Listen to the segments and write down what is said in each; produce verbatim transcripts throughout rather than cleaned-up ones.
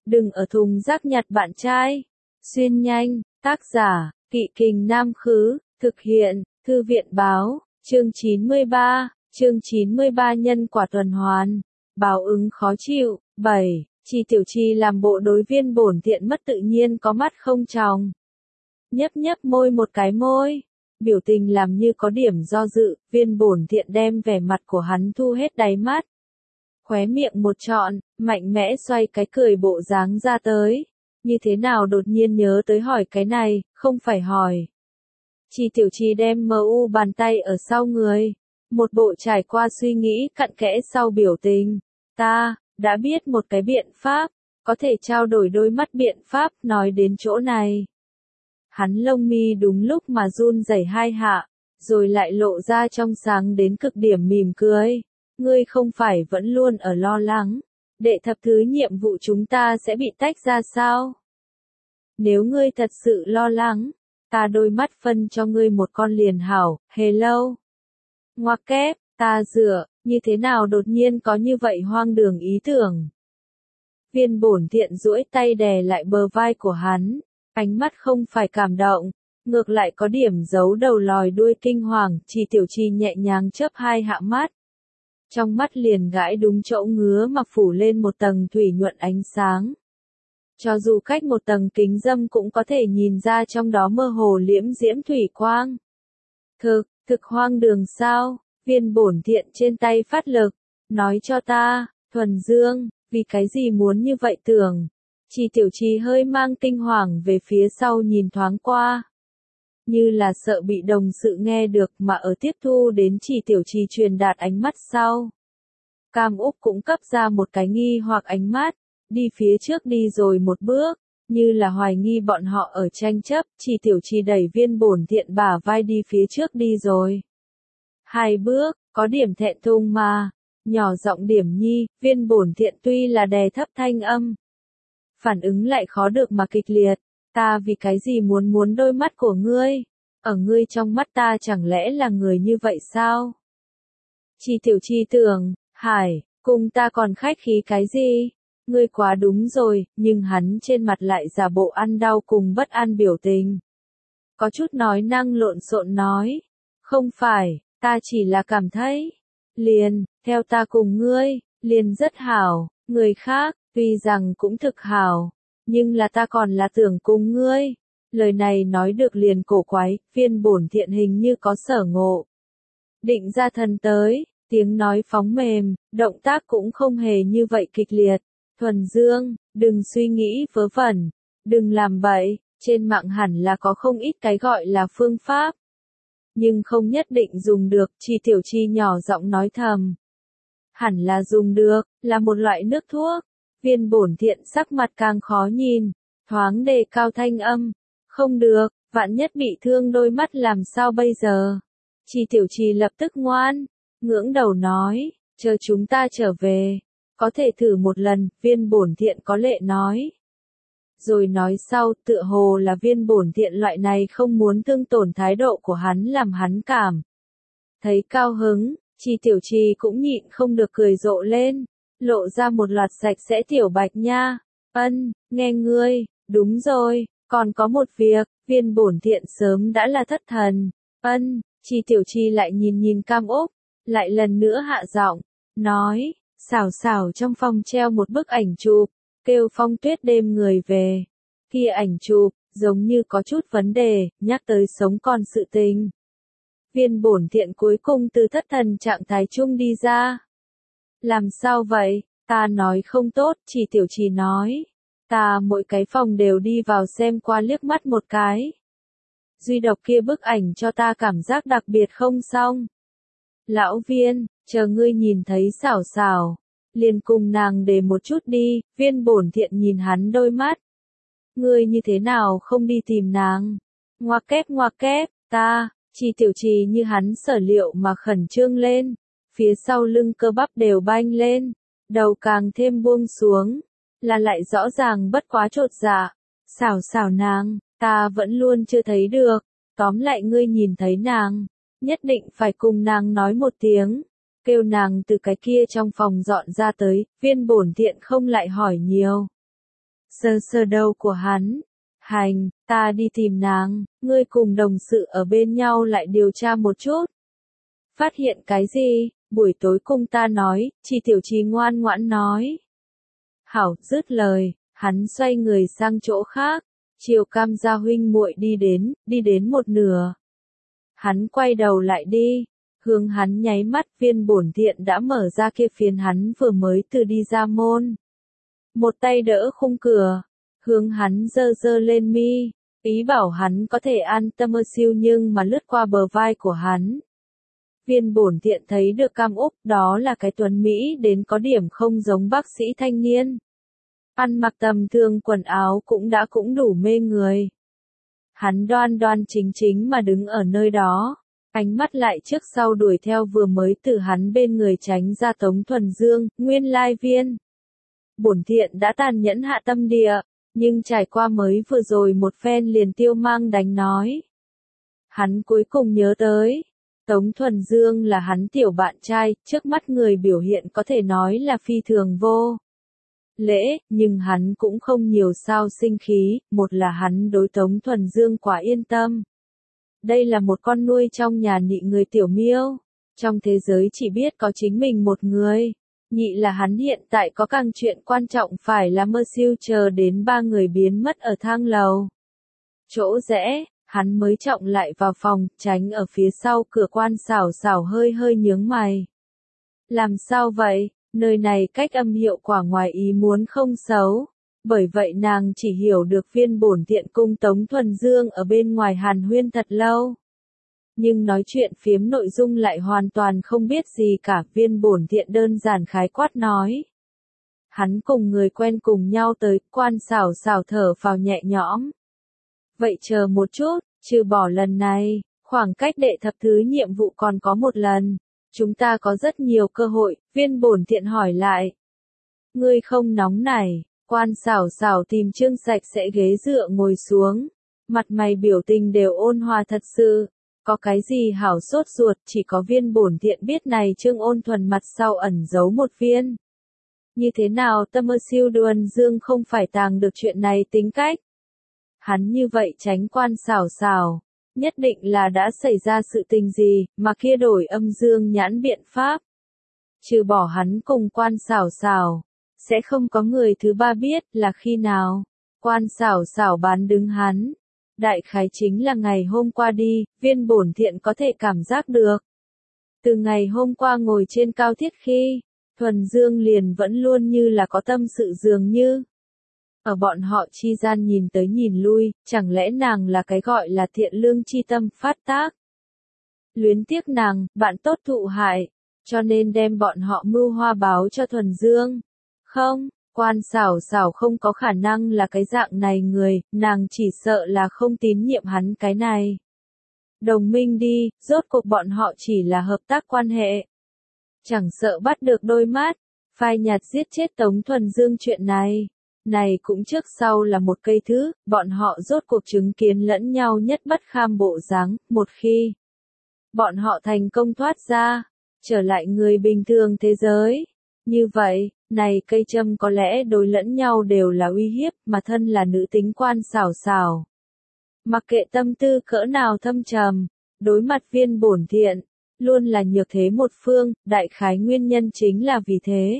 đừng ở thùng rác nhặt bạn trai. Xuyên nhanh, tác giả, Kỵ Kình Nam Khứ, thực hiện, Thư viện Báo, chương chín mươi ba, chương chín mươi ba nhân quả tuần hoàn, báo ứng khó chịu. bảy. Chi Tiểu Chi làm bộ đối Viên Bổn Thiện mất tự nhiên có mắt không tròng. Nhấp nhấp môi một cái môi, biểu tình làm như có điểm do dự, Viên Bổn Thiện đem vẻ mặt của hắn thu hết đáy mắt. Khóe miệng một trọn, mạnh mẽ xoay cái cười bộ dáng ra tới. Như thế nào đột nhiên nhớ tới hỏi cái này, không phải hỏi. Chi Tiểu Chi đem mờ u bàn tay ở sau người. Một bộ trải qua suy nghĩ cặn kẽ sau biểu tình. Ta, đã biết một cái biện pháp, có thể trao đổi đôi mắt biện pháp nói đến chỗ này. Hắn lông mi đúng lúc mà run rẩy hai hạ, rồi lại lộ ra trong sáng đến cực điểm mỉm cười. Ngươi không phải vẫn luôn ở lo lắng, đệ thập thứ nhiệm vụ chúng ta sẽ bị tách ra sao? Nếu ngươi thật sự lo lắng, ta đôi mắt phân cho ngươi một con liền hảo, hello. Ngoặc kép, ta dựa, như thế nào đột nhiên có như vậy hoang đường ý tưởng. Viên Bổn Thiện duỗi tay đè lại bờ vai của hắn, ánh mắt không phải cảm động, ngược lại có điểm giấu đầu lòi đuôi kinh hoàng. Chi Tiểu Chi nhẹ nhàng chớp hai hạ mắt. Trong mắt liền gãi đúng chỗ ngứa mà phủ lên một tầng thủy nhuận ánh sáng. Cho dù cách một tầng kính dâm cũng có thể nhìn ra trong đó mơ hồ liễm diễm thủy quang. Thực, thực hoang đường sao? Viên Bổn Thiện trên tay phát lực, nói cho ta, Thuần Dương, vì cái gì muốn như vậy tưởng. Chi Tiểu Chi hơi mang kinh hoàng về phía sau nhìn thoáng qua. Như là sợ bị đồng sự nghe được mà ở tiếp thu đến Chi Tiểu Chi truyền đạt ánh mắt sau. Cam Úc cũng cấp ra một cái nghi hoặc ánh mắt, đi phía trước đi rồi một bước, như là hoài nghi bọn họ ở tranh chấp. Chi Tiểu Chi đẩy Viên Bổn Thiện bả vai đi phía trước đi rồi. Hai bước, có điểm thẹn thùng mà, nhỏ giọng điểm nhi. Viên Bổn Thiện tuy là đè thấp thanh âm, phản ứng lại khó được mà kịch liệt. Ta vì cái gì muốn muốn đôi mắt của ngươi? Ở ngươi trong mắt ta chẳng lẽ là người như vậy sao? Chi Tiểu Chi tưởng, Hải, cùng ta còn khách khí cái gì? Ngươi quá đúng rồi, nhưng hắn trên mặt lại giả bộ ăn đau cùng bất an biểu tình. Có chút nói năng lộn xộn nói, không phải, ta chỉ là cảm thấy, liền, theo ta cùng ngươi, liền rất hảo, người khác, tuy rằng cũng thực hảo, nhưng là ta còn là tưởng cùng ngươi. Lời này nói được liền cổ quái, Viên Bổn Thiện hình như có sở ngộ. Định ra thần tới, tiếng nói phóng mềm, động tác cũng không hề như vậy kịch liệt. Thuần Dương, đừng suy nghĩ vớ vẩn, đừng làm bậy, trên mạng hẳn là có không ít cái gọi là phương pháp. Nhưng không nhất định dùng được. Chi Tiểu Chi nhỏ giọng nói thầm. Hẳn là dùng được, là một loại nước thuốc. Viên Bổn Thiện sắc mặt càng khó nhìn, thoáng đề cao thanh âm. Không được, vạn nhất bị thương đôi mắt làm sao bây giờ? Chi Tiểu Chi lập tức ngoan, ngưỡng đầu nói, chờ chúng ta trở về, có thể thử một lần. Viên Bổn Thiện có lệ nói. Rồi nói sau, tựa hồ là Viên Bổn Thiện loại này không muốn thương tổn thái độ của hắn làm hắn cảm thấy cao hứng. Chi Tiểu Chi cũng nhịn không được cười rộ lên, lộ ra một loạt sạch sẽ tiểu bạch nha. Ân, nghe ngươi, đúng rồi, còn có một việc. Viên Bổn Thiện sớm đã là thất thần. Ân, Chi Tiểu Chi lại nhìn nhìn Cam Úc, lại lần nữa hạ giọng, nói, xảo xảo trong phòng treo một bức ảnh chụp, kêu Phong Tuyết đêm người về. Kia ảnh chụp, giống như có chút vấn đề, nhắc tới sống còn sự tình. Viên Bổn Thiện cuối cùng từ thất thần trạng thái chung đi ra. Làm sao vậy? Ta nói không tốt. Chi Tiểu Chi nói. Ta mỗi cái phòng đều đi vào xem qua liếc mắt một cái. Duy độc kia bức ảnh cho ta cảm giác đặc biệt không xong. Lão Viên, chờ ngươi nhìn thấy xảo xảo, liền cùng nàng để một chút đi. Viên Bổn Thiện nhìn hắn đôi mắt. Ngươi như thế nào không đi tìm nàng? Ngoặc kép ngoặc kép, ta. Chi Tiểu Chi như hắn sở liệu mà khẩn trương lên, phía sau lưng cơ bắp đều banh lên, đầu càng thêm buông xuống, là lại rõ ràng bất quá chột dạ. Xảo xảo nàng, ta vẫn luôn chưa thấy được, tóm lại ngươi nhìn thấy nàng, nhất định phải cùng nàng nói một tiếng, kêu nàng từ cái kia trong phòng dọn ra tới. Viên Bổn Thiện không lại hỏi nhiều. Sơ sơ đầu của hắn. Hành, ta đi tìm nàng, ngươi cùng đồng sự ở bên nhau lại điều tra một chút. Phát hiện cái gì, buổi tối cùng ta nói, Chi Tiểu Trì ngoan ngoãn nói. Hảo, dứt lời, hắn xoay người sang chỗ khác, Triều Cam gia huynh muội đi đến, đi đến một nửa. Hắn quay đầu lại đi, hướng hắn nháy mắt, Viên Bổn Thiện đã mở ra kia phiến hắn vừa mới từ đi ra môn. Một tay đỡ khung cửa, hướng hắn giơ giơ lên mi, ý bảo hắn có thể an tâm ơ siêu nhưng mà lướt qua bờ vai của hắn. Viên Bổn Thiện thấy được Cam Úc, đó là cái tuấn Mỹ đến có điểm không giống bác sĩ thanh niên. Ăn mặc tầm thường quần áo cũng đã cũng đủ mê người. Hắn đoan đoan chính chính mà đứng ở nơi đó, ánh mắt lại trước sau đuổi theo vừa mới từ hắn bên người tránh ra Tống Thuần Dương, nguyên lai Viên. Bổn Thiện đã tàn nhẫn hạ tâm địa, nhưng trải qua mới vừa rồi một phen liền tiêu mang đánh nói. Hắn cuối cùng nhớ tới, Tống Thuần Dương là hắn tiểu bạn trai, trước mắt người biểu hiện có thể nói là phi thường vô lễ, nhưng hắn cũng không nhiều sao sinh khí, một là hắn đối Tống Thuần Dương quá yên tâm. Đây là một con nuôi trong nhà nị người tiểu miêu, trong thế giới chỉ biết có chính mình một người. Nhị là hắn hiện tại có càng chuyện quan trọng phải là mơ siêu chờ đến ba người biến mất ở thang lầu. Chỗ rẽ, hắn mới trọng lại vào phòng, tránh ở phía sau cửa quan xảo xảo hơi hơi nhướng mày. Làm sao vậy, nơi này cách âm hiệu quả ngoài ý muốn không xấu. Bởi vậy nàng chỉ hiểu được Viên Bổn Thiện cung Tống Thuần Dương ở bên ngoài hàn huyên thật lâu. Nhưng nói chuyện phiếm nội dung lại hoàn toàn không biết gì cả. Viên Bổn Thiện đơn giản khái quát nói. Hắn cùng người quen cùng nhau tới, quan xảo xảo thở phào nhẹ nhõm. Vậy chờ một chút, trừ bỏ lần này, khoảng cách đệ thập thứ nhiệm vụ còn có một lần. Chúng ta có rất nhiều cơ hội, Viên Bổn Thiện hỏi lại. Ngươi không nóng nảy, quan xảo xảo tìm Trương Sạch sẽ ghế dựa ngồi xuống. Mặt mày biểu tình đều ôn hòa thật sự. Có cái gì hảo sốt ruột, chỉ có Viên Bổn Thiện biết này Trương Ôn Thuần mặt sau ẩn giấu một viên. Như thế nào tâm ơ siêu Thuần Dương không phải tàng được chuyện này tính cách. Hắn như vậy tránh quan xảo xảo, nhất định là đã xảy ra sự tình gì, mà kia đổi âm dương nhãn biện pháp. Trừ bỏ hắn cùng quan xảo xảo, sẽ không có người thứ ba biết là khi nào. Quan xảo xảo bán đứng hắn. Đại khái chính là ngày hôm qua đi, Viên Bổn Thiện có thể cảm giác được. Từ ngày hôm qua ngồi trên cao thiết khi, Thuần Dương liền vẫn luôn như là có tâm sự dường như. Ở bọn họ chi gian nhìn tới nhìn lui, chẳng lẽ nàng là cái gọi là thiện lương chi tâm phát tác. Luyến tiếc nàng, bạn tốt thụ hại, cho nên đem bọn họ mưu hoa báo cho Thuần Dương. Không. Quan xảo xảo không có khả năng là cái dạng này người, nàng chỉ sợ là không tín nhiệm hắn cái này. Đồng minh đi, rốt cuộc bọn họ chỉ là hợp tác quan hệ. Chẳng sợ bắt được đôi mắt, phai nhạt giết chết Tống Thuần Dương chuyện này. Này cũng trước sau là một cây thứ, bọn họ rốt cuộc chứng kiến lẫn nhau nhất bất kham bộ dáng, một khi bọn họ thành công thoát ra, trở lại người bình thường thế giới. Như vậy, này cây châm có lẽ đối lẫn nhau đều là uy hiếp, mà thân là nữ tính quan xảo xảo. Mặc kệ tâm tư cỡ nào thâm trầm, đối mặt Viên Bổn Thiện, luôn là nhược thế một phương, đại khái nguyên nhân chính là vì thế.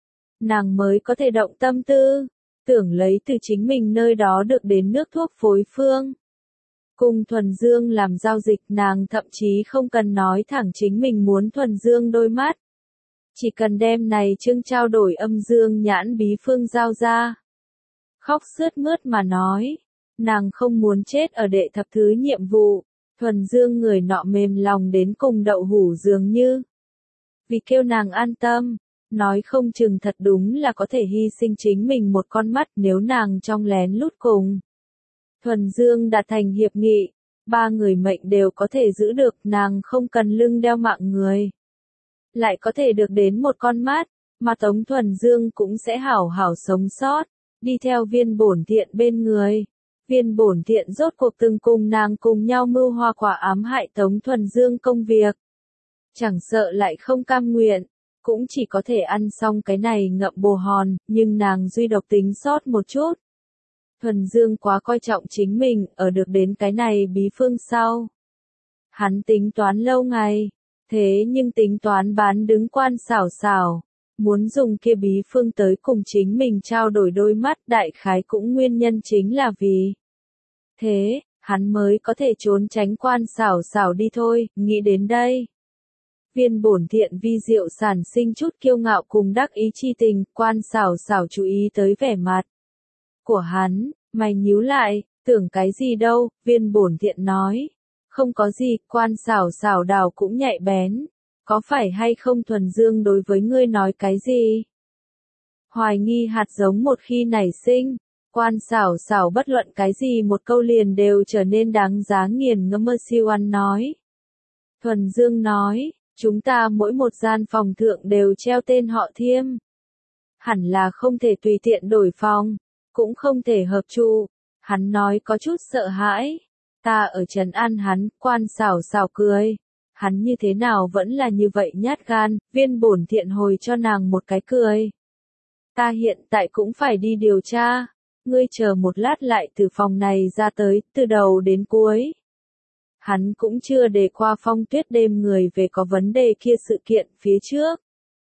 Nàng mới có thể động tâm tư, tưởng lấy từ chính mình nơi đó được đến nước thuốc phối phương. Cùng Thuần Dương làm giao dịch nàng thậm chí không cần nói thẳng chính mình muốn Thuần Dương đôi mắt. Chỉ cần đem này chương trao đổi âm dương nhãn bí phương giao ra. Khóc sướt mướt mà nói, nàng không muốn chết ở đệ thập thứ nhiệm vụ, Thuần Dương người nọ mềm lòng đến cùng đậu hủ dường như. Vì kêu nàng an tâm, nói không chừng thật đúng là có thể hy sinh chính mình một con mắt nếu nàng trong lén lút cùng. Thuần Dương đạt thành hiệp nghị, ba người mệnh đều có thể giữ được, nàng không cần lưng đeo mạng người. Lại có thể được đến một con mắt, mà Tống Thuần Dương cũng sẽ hảo hảo sống sót, đi theo Viên Bổn Thiện bên người. Viên Bổn Thiện rốt cuộc từng cùng nàng cùng nhau mưu hoa quả ám hại Tống Thuần Dương công việc. Chẳng sợ lại không cam nguyện, cũng chỉ có thể ăn xong cái này ngậm bồ hòn, nhưng nàng duy độc tính sót một chút, Thuần Dương quá coi trọng chính mình, ở được đến cái này bí phương sau. Hắn tính toán lâu ngày, thế nhưng tính toán bán đứng Quan Sảo Sảo, muốn dùng kia bí phương tới cùng chính mình trao đổi đôi mắt, đại khái cũng nguyên nhân chính là vì thế, hắn mới có thể trốn tránh Quan Sảo Sảo đi thôi, nghĩ đến đây. Viên bổn thiện vi diệu sản sinh chút kiêu ngạo cùng đắc ý chi tình, Quan Sảo Sảo chú ý tới vẻ mặt của hắn, mày nhíu lại, tưởng cái gì đâu, viên bổn thiện nói. Không có gì, Quan Sảo Sảo đào cũng nhạy bén. Có phải hay không Thuần Dương đối với ngươi nói cái gì? Hoài nghi hạt giống một khi nảy sinh, Quan Sảo Sảo bất luận cái gì một câu liền đều trở nên đáng giá nghiền ngẫm. Mơ Siêu Ăn nói. Thuần Dương nói, chúng ta mỗi một gian phòng thượng đều treo tên họ Thiêm. Hẳn là không thể tùy tiện đổi phòng, cũng không thể hợp trụ. Hắn nói có chút sợ hãi. Ta ở trấn an hắn, Quan Sảo Sảo cười. Hắn như thế nào vẫn là như vậy nhát gan, viên bổn thiện hồi cho nàng một cái cười. Ta hiện tại cũng phải đi điều tra. Ngươi chờ một lát lại từ phòng này ra tới, từ đầu đến cuối. Hắn cũng chưa đề qua Phong Tuyết đêm người về có vấn đề kia sự kiện phía trước.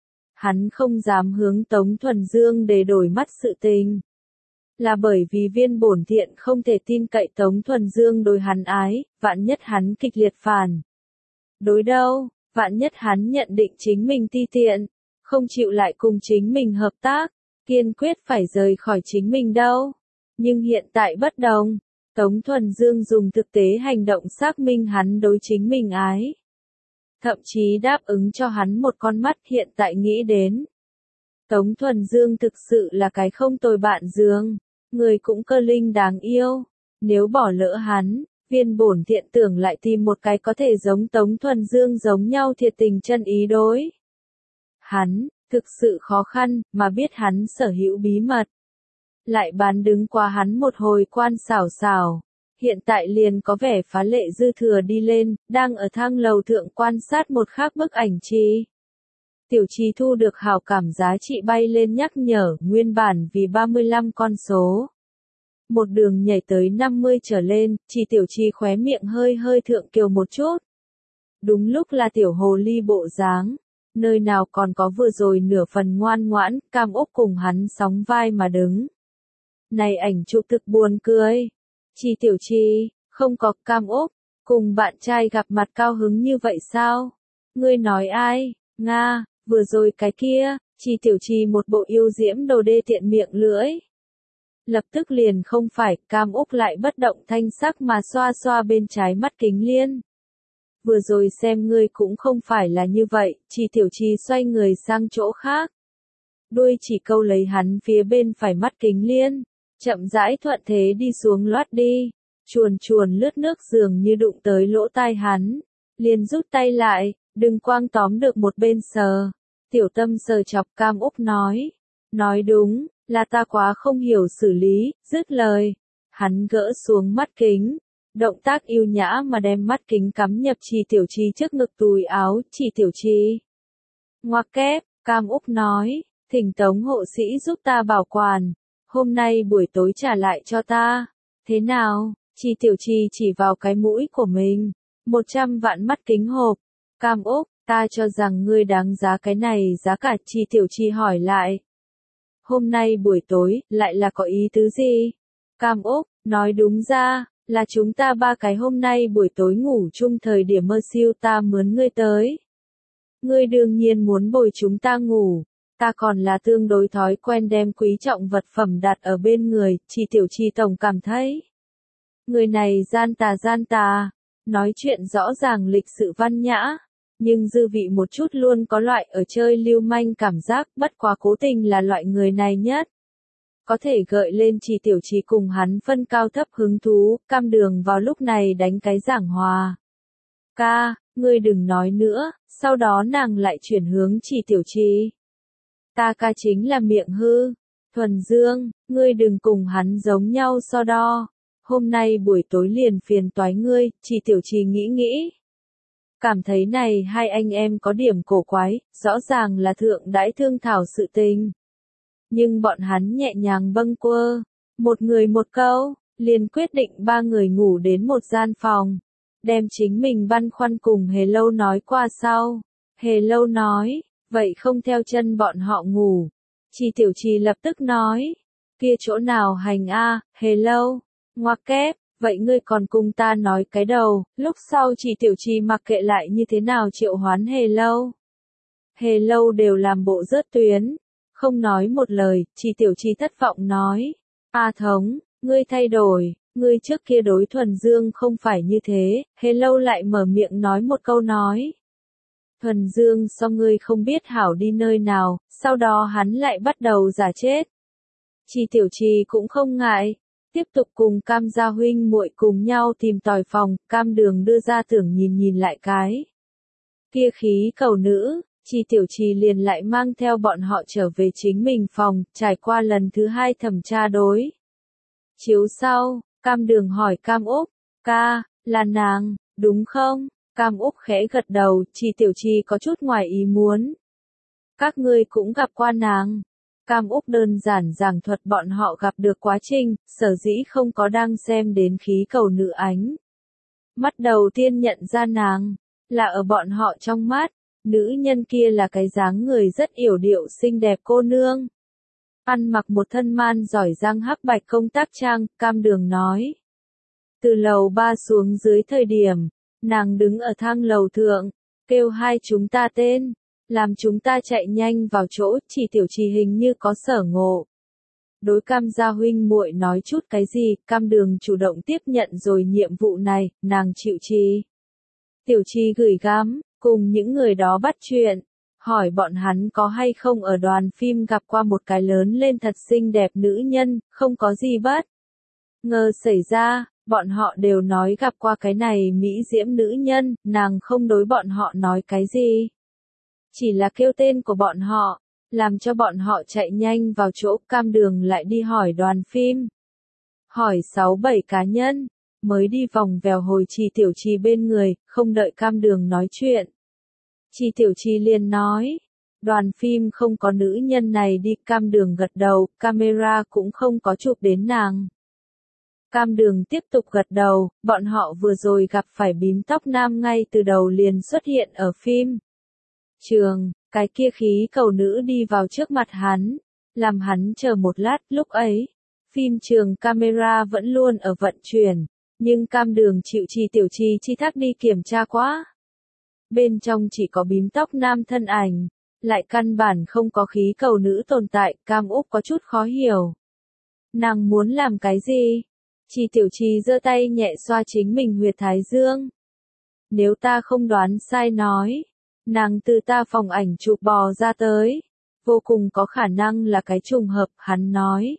Hắn không dám hướng Tống Thuần Dương để đổi mắt sự tình. Là bởi vì viên bổn thiện không thể tin cậy Tống Thuần Dương đối hắn ái, vạn nhất hắn kịch liệt phản. Đối đâu, vạn nhất hắn nhận định chính mình ti tiện, không chịu lại cùng chính mình hợp tác, kiên quyết phải rời khỏi chính mình đâu. Nhưng hiện tại bất đồng, Tống Thuần Dương dùng thực tế hành động xác minh hắn đối chính mình ái. Thậm chí đáp ứng cho hắn một con mắt, hiện tại nghĩ đến. Tống Thuần Dương thực sự là cái không tồi bạn giường, người cũng cơ linh đáng yêu. Nếu bỏ lỡ hắn, viên bổn thiện tưởng lại tìm một cái có thể giống Tống Thuần Dương giống nhau thiệt tình chân ý đối. Hắn, thực sự khó khăn, mà biết hắn sở hữu bí mật. Lại bán đứng qua hắn một hồi Quan Sảo Sảo. Hiện tại liền có vẻ phá lệ dư thừa đi lên, đang ở thang lầu thượng quan sát một khác bức ảnh chi. Tiểu Trì thu được hào cảm giá trị bay lên nhắc nhở, nguyên bản vì ba mươi lăm con số. Một đường nhảy tới năm mươi trở lên, chỉ Tiểu Trì khóe miệng hơi hơi thượng kiều một chút. Đúng lúc là tiểu hồ ly bộ dáng, nơi nào còn có vừa rồi nửa phần ngoan ngoãn, Cam Úc cùng hắn sóng vai mà đứng. Này ảnh chụp thực buồn cười. Chỉ Tiểu Trì, không có Cam Úc, cùng bạn trai gặp mặt cao hứng như vậy sao? Ngươi nói ai? Nga, vừa rồi cái kia, Chỉ Tiểu Trì một bộ yêu diễm đồ đê tiện miệng lưỡi. Lập tức liền không phải, Cam Úc lại bất động thanh sắc mà xoa xoa bên trái mắt kính liên. Vừa rồi xem ngươi cũng không phải là như vậy, Chỉ Tiểu Trì xoay người sang chỗ khác. Đuôi chỉ câu lấy hắn phía bên phải mắt kính liên. Chậm rãi thuận thế đi xuống loát đi, chuồn chuồn lướt nước dường như đụng tới lỗ tai hắn, liền rút tay lại, đừng quang tóm được một bên sờ. Tiểu Tâm sờ chọc Cam Úc nói, nói đúng, là ta quá không hiểu xử lý, dứt lời. Hắn gỡ xuống mắt kính, động tác yêu nhã mà đem mắt kính cắm nhập Chỉ Tiểu Trì trước ngực túi áo. Chỉ Tiểu Trì ngoặc kép, Cam Úc nói, thỉnh Tống hộ sĩ giúp ta bảo quản. Hôm nay buổi tối trả lại cho ta. Thế nào? Chỉ Tiểu Trì chỉ vào cái mũi của mình. Một trăm vạn mắt kính hộp. Cam Úc, ta cho rằng ngươi đáng giá cái này giá cả. Chỉ Tiểu Trì hỏi lại. Hôm nay buổi tối, lại là có ý tứ gì? Cam Úc, nói đúng ra, là chúng ta ba cái hôm nay buổi tối ngủ chung thời điểm Mơ Siêu ta mướn ngươi tới. Ngươi đương nhiên muốn bồi chúng ta ngủ. Ta còn là tương đối thói quen đem quý trọng vật phẩm đặt ở bên người, Chỉ Tiểu Trì tổng cảm thấy. Người này gian tà gian tà, nói chuyện rõ ràng lịch sự văn nhã, nhưng dư vị một chút luôn có loại ở chơi lưu manh cảm giác, bất quá cố tình là loại người này nhất. Có thể gợi lên Chỉ Tiểu Trì cùng hắn phân cao thấp hứng thú, Cam Đường vào lúc này đánh cái giảng hòa. Ca, ngươi đừng nói nữa, sau đó nàng lại chuyển hướng Chỉ Tiểu Trì. Ta ca chính là miệng hư. Thuần Dương, ngươi đừng cùng hắn giống nhau so đo. Hôm nay buổi tối liền phiền toái ngươi, Chỉ Tiểu Trì nghĩ nghĩ. Cảm thấy này hai anh em có điểm cổ quái, rõ ràng là thượng đãi thương thảo sự tình. Nhưng bọn hắn nhẹ nhàng bâng quơ. Một người một câu, liền quyết định ba người ngủ đến một gian phòng. Đem chính mình băn khoăn cùng Hề Lâu nói qua sau. Hề Lâu nói, vậy không theo chân bọn họ ngủ. Chi Tiểu Trì lập tức nói, kia chỗ nào hành a, Hề Lâu, ngoặc kép, vậy ngươi còn cùng ta nói cái đầu. Lúc sau Chi Tiểu Trì mặc kệ lại như thế nào triệu hoán Hề Lâu. Hề Lâu đều làm bộ rớt tuyến, không nói một lời. Chi Tiểu Trì thất vọng nói, A Thống, ngươi thay đổi, ngươi trước kia đối Thuần Dương không phải như thế. Hề Lâu lại mở miệng nói một câu nói, Thuần Dương so ngươi không biết hảo đi nơi nào. Sau đó hắn lại bắt đầu giả chết. Chi Tiểu Trì cũng không ngại, tiếp tục cùng Cam gia huynh muội cùng nhau tìm tòi phòng. Cam Đường đưa ra tưởng nhìn nhìn lại cái kia khí cầu nữ. Chi Tiểu Trì liền lại mang theo bọn họ trở về chính mình phòng, trải qua lần thứ hai thẩm tra đối chiếu sau. Cam Đường hỏi Cam Úc, ca, là nàng, đúng không? Cam Úc khẽ gật đầu. Chi Tiểu Trì có chút ngoài ý muốn, các ngươi cũng gặp qua nàng. Cam Úc đơn giản giảng thuật bọn họ gặp được quá trình, sở dĩ không có đang xem đến khí cầu nữ ánh. Mắt đầu tiên nhận ra nàng, là ở bọn họ trong mắt, nữ nhân kia là cái dáng người rất yểu điệu xinh đẹp cô nương. Ăn mặc một thân man giỏi giang hắc bạch công tác trang. Cam Đường nói, từ lầu ba xuống dưới thời điểm, nàng đứng ở thang lầu thượng, kêu hai chúng ta tên, làm chúng ta chạy nhanh vào chỗ. Chỉ Tiểu Trì hình như có sở ngộ, đối Cam gia huynh muội nói chút cái gì. Cam Đường chủ động tiếp nhận rồi nhiệm vụ này, nàng chịu. Chi Tiểu Trì gửi gắm, cùng những người đó bắt chuyện, hỏi bọn hắn có hay không ở đoàn phim gặp qua một cái lớn lên thật xinh đẹp nữ nhân. Không có gì bất ngờ xảy ra, bọn họ đều nói gặp qua cái này mỹ diễm nữ nhân. Nàng không đối bọn họ nói cái gì, chỉ là kêu tên của bọn họ, làm cho bọn họ chạy nhanh vào chỗ. Cam Đường lại đi hỏi đoàn phim, hỏi sáu bảy cá nhân, mới đi vòng vèo hồi Chi Tiểu Trì bên người. Không đợi Cam Đường nói chuyện, Chi Tiểu Trì liền nói, đoàn phim không có nữ nhân này đi. Cam Đường gật đầu, camera cũng không có chụp đến nàng. Cam Đường tiếp tục gật đầu, bọn họ vừa rồi gặp phải bím tóc nam ngay từ đầu liền xuất hiện ở phim trường. Cái kia khí cầu nữ đi vào trước mặt hắn, làm hắn chờ một lát. Lúc ấy, phim trường camera vẫn luôn ở vận chuyển, nhưng Cam Đường chịu Chi Tiểu Trì chi thác đi kiểm tra quá. Bên trong chỉ có bím tóc nam thân ảnh, lại căn bản không có khí cầu nữ tồn tại. Cam Úc có chút khó hiểu, nàng muốn làm cái gì? Chi Tiểu Trì giơ tay nhẹ xoa chính mình huyệt thái dương. Nếu ta không đoán sai nói, nàng từ ta phòng ảnh chụp bò ra tới, vô cùng có khả năng là cái trùng hợp. Hắn nói,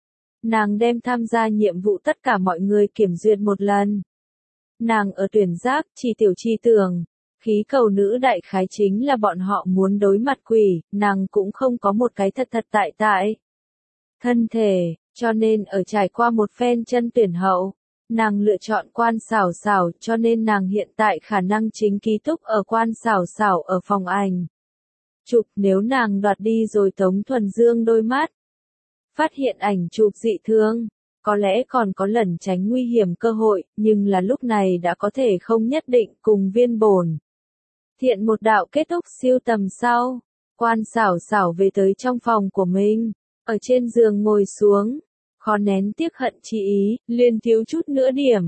nàng đem tham gia nhiệm vụ tất cả mọi người kiểm duyệt một lần. Nàng ở tuyển giác. Chi Tiểu Trì tưởng, khí cầu nữ đại khái chính là bọn họ muốn đối mặt quỷ. Nàng cũng không có một cái thật thật tại tại thân thể, cho nên ở trải qua một phen chân tuyển hậu, nàng lựa chọn Quan Xảo Xảo. Cho nên nàng hiện tại khả năng chính ký túc ở Quan Xảo Xảo ở phòng ảnh chụp. Nếu nàng đoạt đi rồi Tống Thuần Dương đôi mắt, phát hiện ảnh chụp dị thường, có lẽ còn có lẩn tránh nguy hiểm cơ hội. Nhưng là lúc này đã có thể không nhất định. Cùng Viên Bổn Thiện một đạo kết thúc siêu tầm sau, Quan Xảo Xảo về tới trong phòng của mình, ở trên giường ngồi xuống, khó nén tiếc hận chi ý. Liền thiếu chút nữa điểm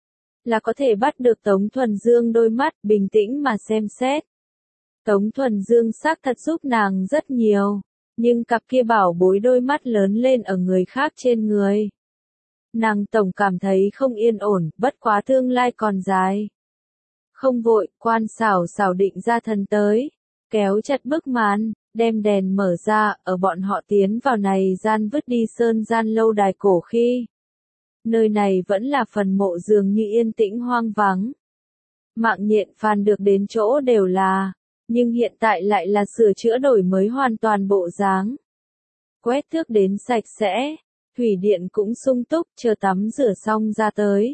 là có thể bắt được Tống Thuần Dương đôi mắt. Bình tĩnh mà xem xét, Tống Thuần Dương xác thật giúp nàng rất nhiều, nhưng cặp kia bảo bối đôi mắt lớn lên ở người khác trên người, nàng tổng cảm thấy không yên ổn. Bất quá tương lai còn dài, không vội. Quan Xảo Xảo định ra thân tới, kéo chặt bức màn, đem đèn mở ra. Ở bọn họ tiến vào này gian vứt đi sơn gian lâu đài cổ khi, nơi này vẫn là phần mộ, dường như yên tĩnh hoang vắng. Mạng nhện phàn được đến chỗ đều là, nhưng hiện tại lại là sửa chữa đổi mới hoàn toàn bộ dáng. Quét thước đến sạch sẽ, thủy điện cũng sung túc. Chờ tắm rửa xong ra tới,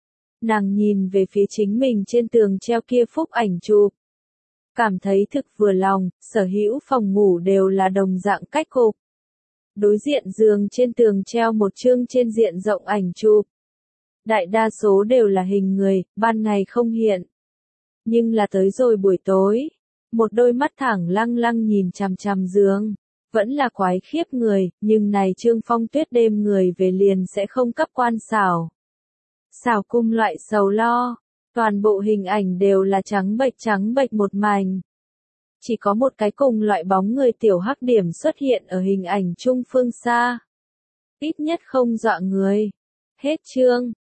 nàng nhìn về phía chính mình trên tường treo kia phúc ảnh chụp, cảm thấy thực vừa lòng. Sở hữu phòng ngủ đều là đồng dạng cách cục, Đối diện giường trên tường treo một chương trên diện rộng ảnh chụp. Đại đa số đều là hình người, ban ngày không hiện. Nhưng là tới rồi buổi tối, một đôi mắt thẳng lăng lăng nhìn chằm chằm giường. Vẫn là quái khiếp người, nhưng này Trương Phong Tuyết đêm người về liền sẽ không cấp quan xảo. Xảo cung loại sầu lo, toàn bộ hình ảnh đều là trắng bệch trắng bệch một mảnh. Chỉ có một cái cùng loại bóng người tiểu hắc điểm xuất hiện ở hình ảnh trung phương xa. Ít nhất không dọa người. Hết chương.